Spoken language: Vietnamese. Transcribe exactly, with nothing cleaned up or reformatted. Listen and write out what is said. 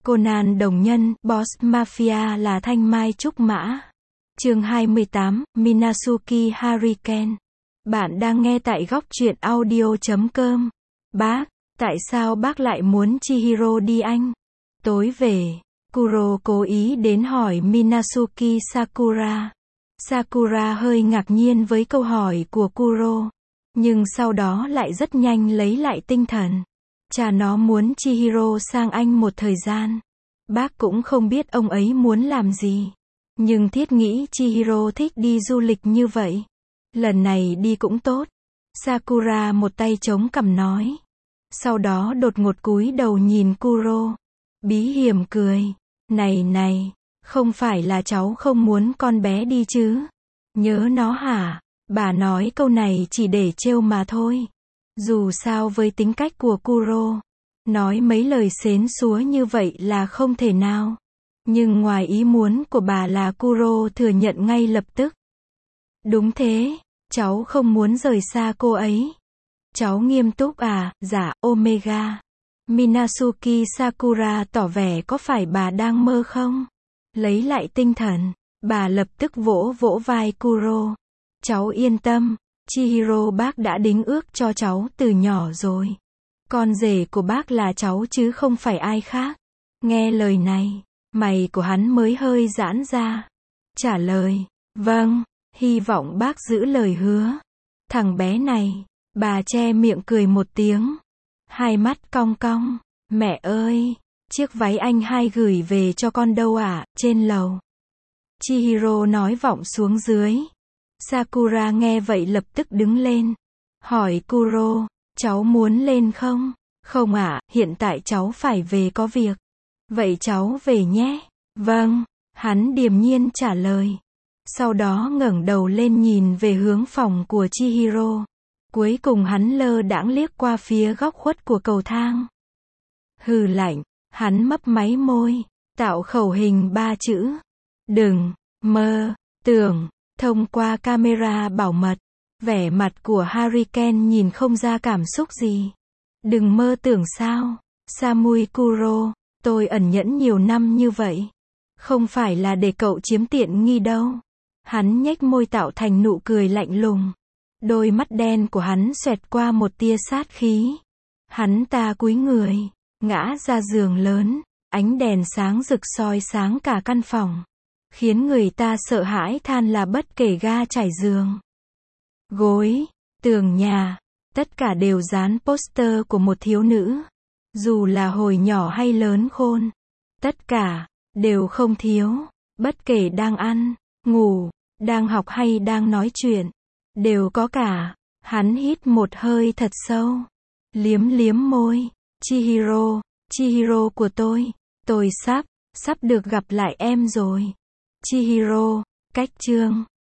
Conan đồng nhân, Boss Mafia là thanh mai trúc mã. Chương hai mươi tám, Minazuki Hurricane. Bạn đang nghe tại góc truyện audio chấm com. Bác, tại sao bác lại muốn Chihiro đi Anh? Tối về, Kuro cố ý đến hỏi Minazuki Sakura. Sakura hơi ngạc nhiên với câu hỏi của Kuro, nhưng sau đó lại rất nhanh lấy lại tinh thần. Cha nó muốn Chihiro sang Anh một thời gian. Bác cũng không biết ông ấy muốn làm gì, nhưng thiết nghĩ Chihiro thích đi du lịch như vậy. Lần này đi cũng tốt. Sakura một tay chống cằm nói. Sau đó đột ngột cúi đầu nhìn Kuro. Bí hiểm cười. Này này, không phải là cháu không muốn con bé đi chứ? Nhớ nó hả? Bà nói câu này chỉ để trêu mà thôi. Dù sao với tính cách của Kuro, nói mấy lời xến xúa như vậy là không thể nào. Nhưng ngoài ý muốn của bà là Kuro thừa nhận ngay lập tức. Đúng thế, cháu không muốn rời xa cô ấy. Cháu nghiêm túc à? Dạ, Omega. Minazuki Sakura tỏ vẻ có phải bà đang mơ không? Lấy lại tinh thần, bà lập tức vỗ vỗ vai Kuro. Cháu yên tâm, Chihiro bác đã đính ước cho cháu từ nhỏ rồi. Con rể của bác là cháu chứ không phải ai khác. Nghe lời này, mày của hắn mới hơi giãn ra. Trả lời, vâng, hy vọng bác giữ lời hứa. Thằng bé này, bà che miệng cười một tiếng. Hai mắt cong cong, mẹ ơi, chiếc váy anh hai gửi về cho con đâu ạ, à? Trên lầu. Chihiro nói vọng xuống dưới. Sakura nghe vậy lập tức đứng lên. Hỏi Kuro, cháu muốn lên không? Không ạ, à, hiện tại cháu phải về có việc. Vậy cháu về nhé. Vâng, hắn điềm nhiên trả lời. Sau đó ngẩng đầu lên nhìn về hướng phòng của Chihiro. Cuối cùng hắn lơ đãng liếc qua phía góc khuất của cầu thang. Hừ lạnh, hắn mấp máy môi, tạo khẩu hình ba chữ. Đừng, mơ, tưởng. Thông qua camera bảo mật, vẻ mặt của Hurricane nhìn không ra cảm xúc gì. Đừng mơ tưởng sao? Samui Kuro, tôi ẩn nhẫn nhiều năm như vậy. Không phải là để cậu chiếm tiện nghi đâu. Hắn nhếch môi tạo thành nụ cười lạnh lùng. Đôi mắt đen của hắn xoẹt qua một tia sát khí. Hắn ta cúi người, ngã ra giường lớn, ánh đèn sáng rực soi sáng cả căn phòng. Khiến người ta sợ hãi than là bất kể ga trải giường, gối, tường nhà, tất cả đều dán poster của một thiếu nữ. Dù là hồi nhỏ hay lớn khôn, tất cả, đều không thiếu. Bất kể đang ăn, ngủ, đang học hay đang nói chuyện, đều có cả. Hắn hít một hơi thật sâu, liếm liếm môi. Chihiro, Chihiro của tôi, tôi sắp, sắp được gặp lại em rồi. Chihiro, cách chương